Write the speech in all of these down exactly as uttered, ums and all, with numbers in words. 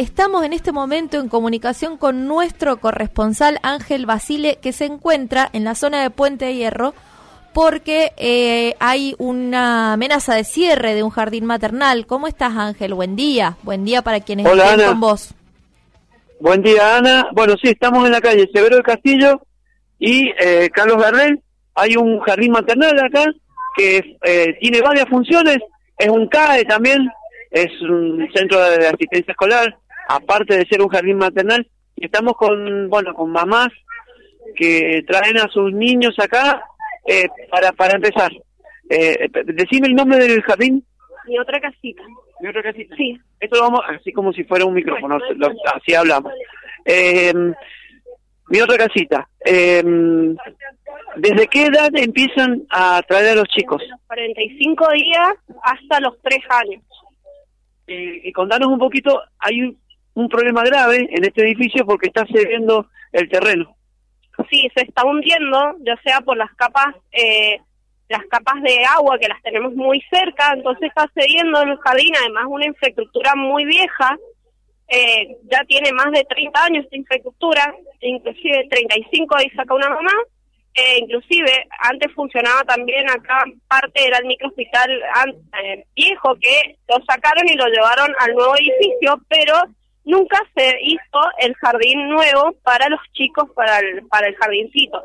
estamos en este momento en comunicación con nuestro corresponsal Ángel Basile, que se encuentra en la zona de Puente de Hierro, porque eh, hay una amenaza de cierre de un jardín maternal. ¿Cómo estás, Ángel? Buen día. Buen día para quienes Hola, estén Ana. con vos. Buen día, Ana. Bueno, sí, estamos en la calle Severo del Castillo y eh, Carlos Gardel. Hay un jardín maternal acá que eh, tiene varias funciones. Es un C A E también, es un centro de asistencia escolar, aparte de ser un jardín maternal. Y estamos con, bueno, con mamás que traen a sus niños acá eh, para para empezar. Eh, decime el nombre del jardín. Mi otra casita. ¿Mi otra casita? Sí. Esto lo vamos, así como si fuera un micrófono, lo, así hablamos. Eh, mi otra casita. Eh, ¿Desde qué edad empiezan a traer a los chicos? cuarenta y cinco días hasta los tres años. Eh, y contanos un poquito, hay un, un problema grave en este edificio porque está cediendo el terreno. Sí, se está hundiendo, ya sea por las capas eh, las capas de agua que las tenemos muy cerca, entonces está cediendo el jardín, además una infraestructura muy vieja, eh, ya tiene más de treinta años esta infraestructura, inclusive treinta y cinco ahí saca una mamá, eh, inclusive antes funcionaba también acá, parte era el microhospital eh, viejo que lo sacaron y lo llevaron al nuevo edificio, pero nunca se hizo el jardín nuevo para los chicos, para el, para el jardincito.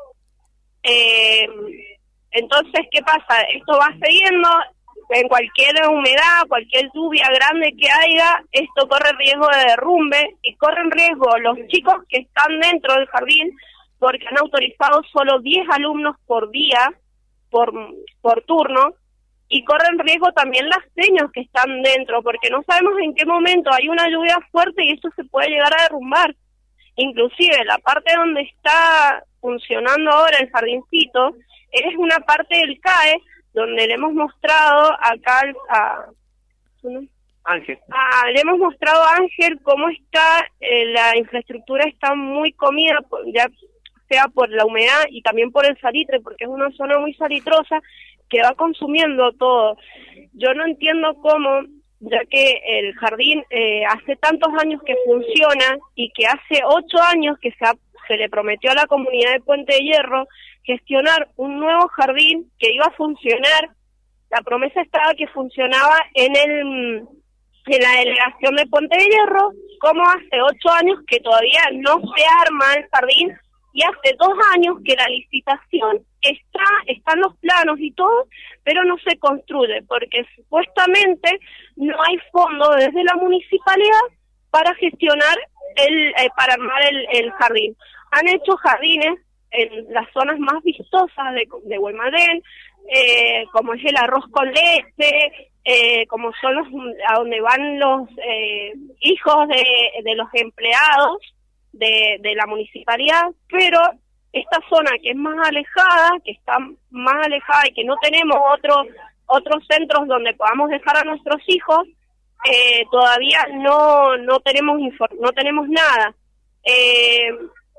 Eh, Entonces, ¿qué pasa? Esto va siguiendo, en cualquier humedad, cualquier lluvia grande que haya, esto corre riesgo de derrumbe y corren riesgo los chicos que están dentro del jardín porque han autorizado solo diez alumnos por día, por, por turno, y corren riesgo también las señas que están dentro porque no sabemos en qué momento hay una lluvia fuerte y esto se puede llegar a derrumbar. Inclusive la parte donde está funcionando ahora el jardincito es una parte del C A E donde le hemos mostrado acá a, ¿no? Ángel. a le hemos mostrado a Ángel cómo está eh, la infraestructura está muy comida, ya sea por la humedad y también por el salitre, porque es una zona muy salitrosa que va consumiendo todo. Yo no entiendo cómo, ya que el jardín eh, hace tantos años que funciona y que hace ocho años que se, ha, se le prometió a la comunidad de Puente de Hierro gestionar un nuevo jardín que iba a funcionar. La promesa estaba que funcionaba en el en la delegación de Puente de Hierro, como hace ocho años que todavía no se arma el jardín y hace dos años que la licitación está, están los planos y todo, pero no se construye porque supuestamente no hay fondo desde la municipalidad para gestionar el eh, para armar el, el jardín. Han hecho jardines en las zonas más vistosas de, de Guaymallén, eh, como es el arroz con leche, eh, como son los a donde van los eh, hijos de, de los empleados de, de la municipalidad, pero esta zona que es más alejada, que está más alejada y que no tenemos otros otros centros donde podamos dejar a nuestros hijos, eh, todavía no no tenemos infor- no tenemos nada. Eh,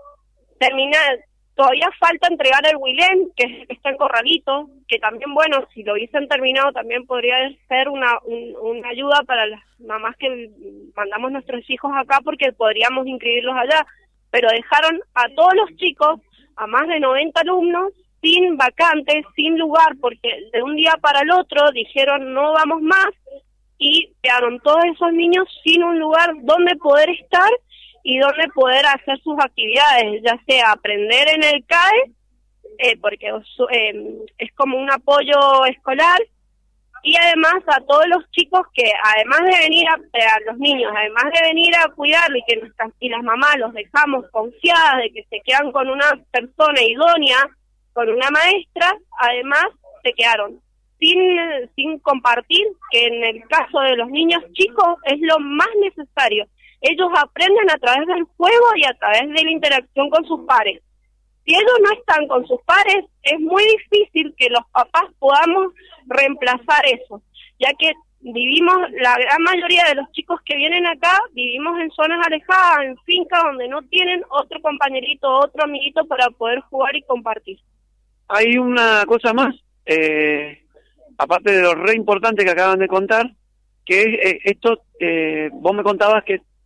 terminar Todavía falta entregar el Huilén, que está en Corralito, que también, bueno, si lo hubiesen terminado también podría ser una un, una ayuda para las mamás que mandamos nuestros hijos acá porque podríamos inscribirlos allá, pero dejaron a todos los chicos, a más de noventa alumnos, sin vacantes, sin lugar, porque de un día para el otro dijeron no vamos más y quedaron todos esos niños sin un lugar donde poder estar y donde poder hacer sus actividades, ya sea aprender en el C A E, eh, porque eh, es como un apoyo escolar, y además a todos los chicos que además de venir a, a los niños, además de venir a cuidarlo y que nuestras, y las mamás los dejamos confiadas de que se quedan con una persona idónea, con una maestra, además se quedaron sin, sin compartir, que en el caso de los niños chicos es lo más necesario. Ellos aprenden a través del juego y a través de la interacción con sus pares. Si ellos no están con sus pares, es muy difícil que los papás podamos reemplazar eso, ya que vivimos, la gran mayoría de los chicos que vienen acá, vivimos en zonas alejadas, en fincas donde no tienen otro compañerito, otro amiguito para poder jugar y compartir. Hay una cosa más, eh, aparte de lo re importante que acaban de contar, que es eh, esto, eh, vos me contabas que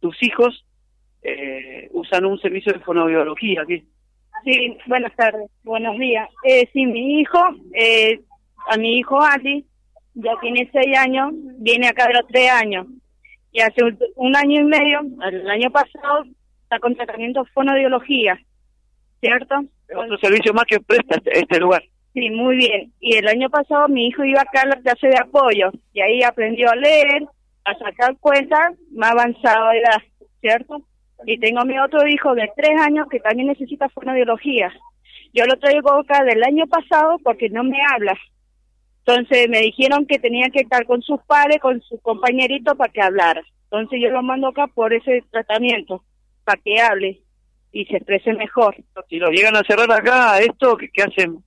tus hijos eh, usan un servicio de fonoaudiología aquí. Sí, buenas tardes, buenos días. Eh, sí, mi hijo, eh, a mi hijo Ali, ya tiene seis años, viene acá de los tres años. Y hace un, un año y medio, el año pasado, está con tratamiento de fonoaudiología, ¿cierto? Otro servicio más que presta este, este lugar. Sí, muy bien. Y el año pasado mi hijo iba acá a la clase de apoyo, y ahí aprendió a leer, a sacar cuentas, más avanzado de edad, ¿cierto? Y tengo a mi otro hijo de tres años que también necesita fonoaudiología. Yo lo traigo acá del año pasado porque no me habla. Entonces me dijeron que tenía que estar con sus padres, con sus compañeritos para que hablara. Entonces yo lo mando acá por ese tratamiento, para que hable y se exprese mejor. Si lo llegan a cerrar acá, ¿esto qué, qué hacemos?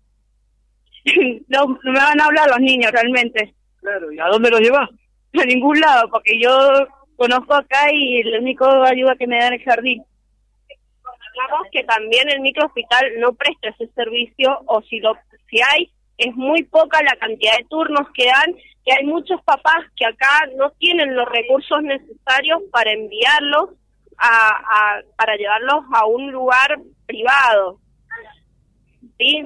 no, no me van a hablar los niños realmente. Claro, ¿y a dónde los llevas? A ningún lado, porque yo conozco acá y el único ayuda que me da en el jardín. Recordamos que también el microhospital no presta ese servicio, o si lo si hay, es muy poca la cantidad de turnos que dan, que hay muchos papás que acá no tienen los recursos necesarios para enviarlos a, a para llevarlos a un lugar privado. Sí,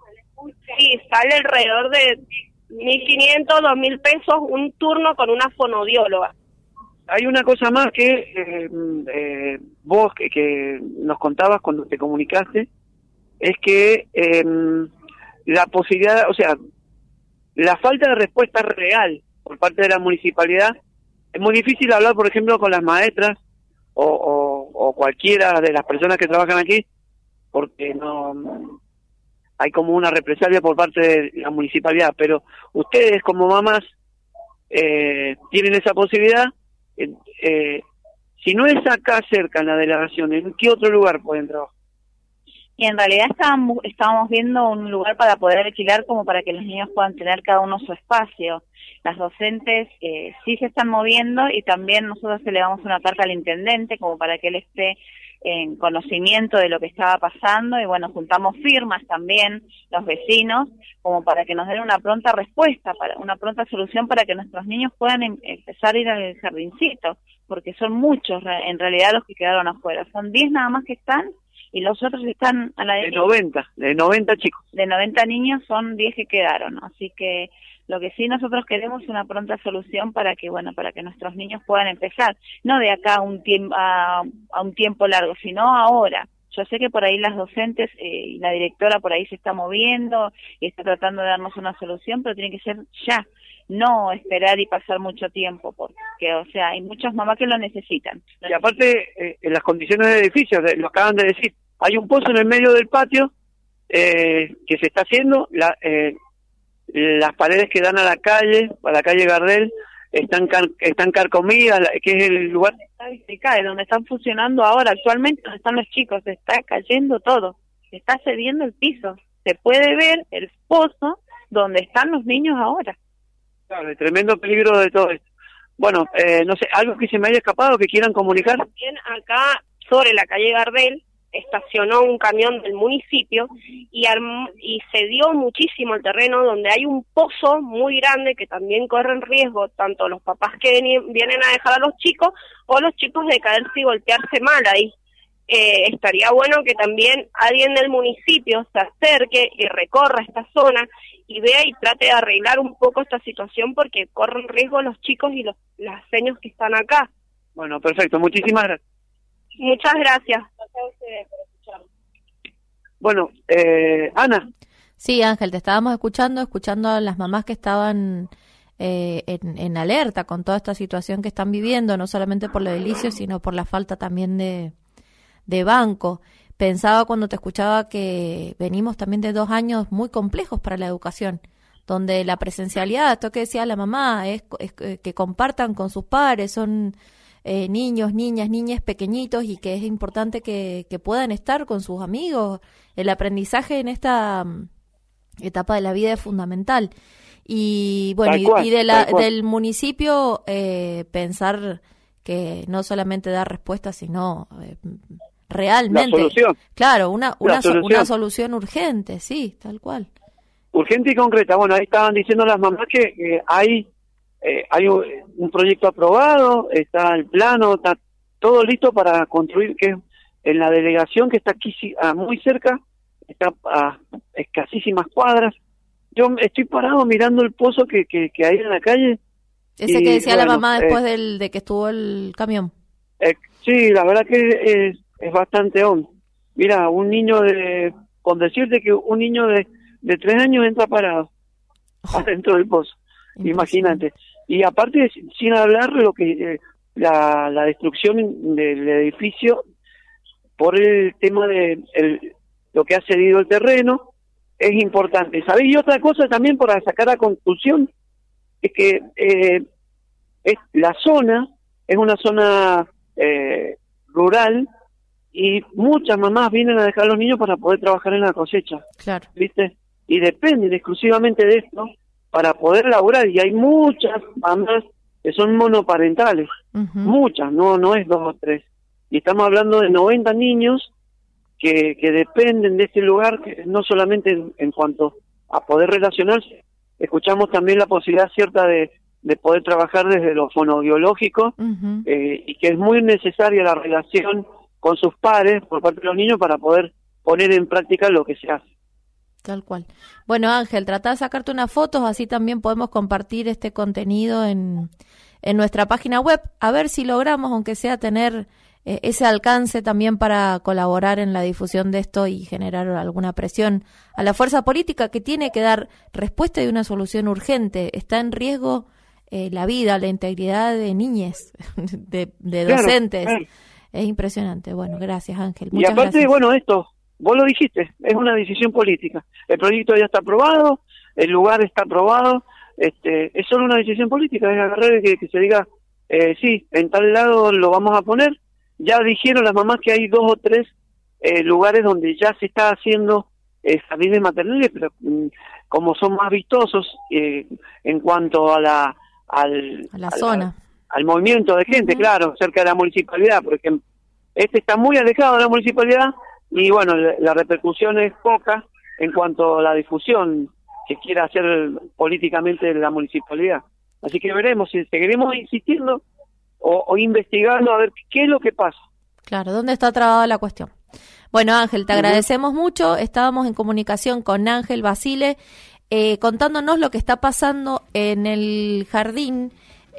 sí, sale alrededor de mil quinientos, dos mil pesos un turno con una fonoaudióloga. Hay una cosa más que eh, eh, vos que, que nos contabas cuando te comunicaste, es que eh, la posibilidad, o sea, la falta de respuesta real por parte de la municipalidad, es muy difícil hablar, por ejemplo, con las maestras o, o, o cualquiera de las personas que trabajan aquí, porque no hay como una represalia por parte de la municipalidad, pero ustedes como mamás eh, tienen esa posibilidad. Eh, eh, si no es acá cerca en la delegación, ¿en qué otro lugar pueden trabajar? Y en realidad estábamos, estábamos viendo un lugar para poder alquilar como para que los niños puedan tener cada uno su espacio. Las docentes eh, sí se están moviendo y también nosotros elevamos una carta al intendente como para que él esté en conocimiento de lo que estaba pasando y bueno, juntamos firmas también los vecinos como para que nos den una pronta respuesta, para una pronta solución para que nuestros niños puedan em- empezar a ir al jardincito, porque son muchos en realidad los que quedaron afuera, son diez nada más que están y los otros están a la de noventa, de noventa chicos. De noventa niños son diez que quedaron, así que lo que sí nosotros queremos es una pronta solución para que, bueno, para que nuestros niños puedan empezar, no de acá a un tiempo a, a un tiempo largo, sino ahora. Yo sé que por ahí las docentes eh, y la directora por ahí se está moviendo y está tratando de darnos una solución, pero tiene que ser ya, no esperar y pasar mucho tiempo, porque, o sea, hay muchas mamás que lo necesitan. Y aparte, eh, en las condiciones del edificio, lo acaban de decir, hay un pozo en el medio del patio eh, que se está haciendo, la, eh, las paredes que dan a la calle, a la calle Gardel, están car- están carcomidas, que es el lugar Está donde están funcionando ahora, actualmente donde están los chicos, se está cayendo todo, se está cediendo el piso, se puede ver el pozo donde están los niños ahora. Claro, el tremendo peligro de todo esto. Bueno, eh, no sé, algo que se me haya escapado, que quieran comunicar. También acá, sobre la calle Gardel, estacionó un camión del municipio y, arm- y cedió muchísimo el terreno donde hay un pozo muy grande que también corren riesgo tanto los papás que ven- vienen a dejar a los chicos o los chicos de caerse y golpearse mal ahí. Eh, estaría bueno que también alguien del municipio se acerque y recorra esta zona y vea y trate de arreglar un poco esta situación porque corren riesgo los chicos y los las seños que están acá. Bueno, perfecto, muchísimas gracias. Muchas gracias. Bueno, eh, Ana. Sí, Ángel, te estábamos escuchando, escuchando a las mamás que estaban eh, en, en alerta con toda esta situación que están viviendo, no solamente por lo edilicio, sino por la falta también de, de banco. Pensaba cuando te escuchaba que venimos también de dos años muy complejos para la educación, donde la presencialidad, esto que decía la mamá, es, es que compartan con sus padres, son eh, niños, niñas, niñas pequeñitos y que es importante que, que puedan estar con sus amigos. El aprendizaje en esta um, etapa de la vida es fundamental. Y bueno, y, cual, y de la, cual. del municipio eh, pensar que no solamente da respuesta, sino eh, realmente, la solución. Claro, una una, solución. una solución urgente, sí, tal cual. Urgente y concreta. Bueno, ahí estaban diciendo las mamás que eh, hay eh, hay un, un proyecto aprobado, está el plano, está todo listo para construir, que en la delegación que está aquí ah, muy cerca, está a escasísimas cuadras. Yo estoy parado mirando el pozo que, que, que hay en la calle. Ese y, que decía bueno, la mamá después eh, del, de que estuvo el camión. Eh, sí, la verdad que es, es bastante hondo. Mira, un niño de, con decirte que un niño de, de tres años entra parado oh, adentro del pozo, imagínate. Y aparte, sin hablar lo que eh, la, la destrucción del edificio por el tema de el, lo que ha cedido el terreno, es importante. ¿Sabés? Y otra cosa también para sacar a conclusión, es que eh, es, la zona es una zona eh, rural y muchas mamás vienen a dejar a los niños para poder trabajar en la cosecha. Claro. ¿Viste? Y dependen exclusivamente de esto para poder laburar, y hay muchas mamás que son monoparentales, uh-huh. muchas, no no es dos o tres. Y estamos hablando de noventa niños que, que dependen de este lugar, que no solamente en, en cuanto a poder relacionarse, escuchamos también la posibilidad cierta de, de poder trabajar desde lo fonobiológico, uh-huh. eh, y que es muy necesaria la relación con sus padres por parte de los niños para poder poner en práctica lo que se hace. Tal cual. Bueno, Ángel, trata de sacarte unas fotos, así también podemos compartir este contenido en, en nuestra página web, a ver si logramos, aunque sea, tener eh, ese alcance también para colaborar en la difusión de esto y generar alguna presión a la fuerza política que tiene que dar respuesta y una solución urgente. Está en riesgo eh, la vida, la integridad de niñes, de, de docentes. Claro, claro. Es impresionante. Bueno, gracias, Ángel. Muchas y aparte, gracias. bueno, esto... Vos lo dijiste, es una decisión política. El proyecto ya está aprobado, el lugar está aprobado, este, es solo una decisión política, es agarrar y que, que se diga, eh, sí, en tal lado lo vamos a poner. Ya dijeron las mamás que hay dos o tres eh, lugares donde ya se está haciendo eh, jardines maternales, pero mm, como son más vistosos eh, en cuanto a la al, a la a zona, la, al movimiento de gente, uh-huh. claro, cerca de la municipalidad, porque este está muy alejado de la municipalidad. Y bueno, la repercusión es poca en cuanto a la difusión que quiera hacer políticamente la municipalidad. Así que veremos si seguiremos insistiendo o, o investigando a ver qué es lo que pasa. Claro, ¿dónde está trabada la cuestión? Bueno, Ángel, te uh-huh. agradecemos mucho. Estábamos en comunicación con Ángel Basile, eh, contándonos lo que está pasando en el jardín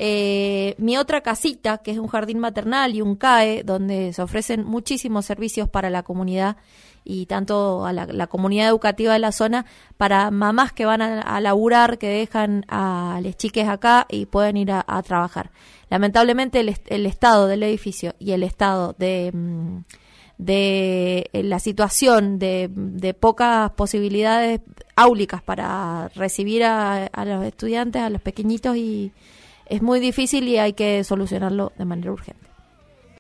Eh, Mi Otra Casita, que es un jardín maternal y un C A E, donde se ofrecen muchísimos servicios para la comunidad y tanto a la, la comunidad educativa de la zona, para mamás que van a, a laburar, que dejan a las chiques acá y pueden ir a, a trabajar. Lamentablemente el, el estado del edificio y el estado de, de la situación de, de pocas posibilidades áulicas para recibir a, a los estudiantes, a los pequeñitos, y es muy difícil y hay que solucionarlo de manera urgente.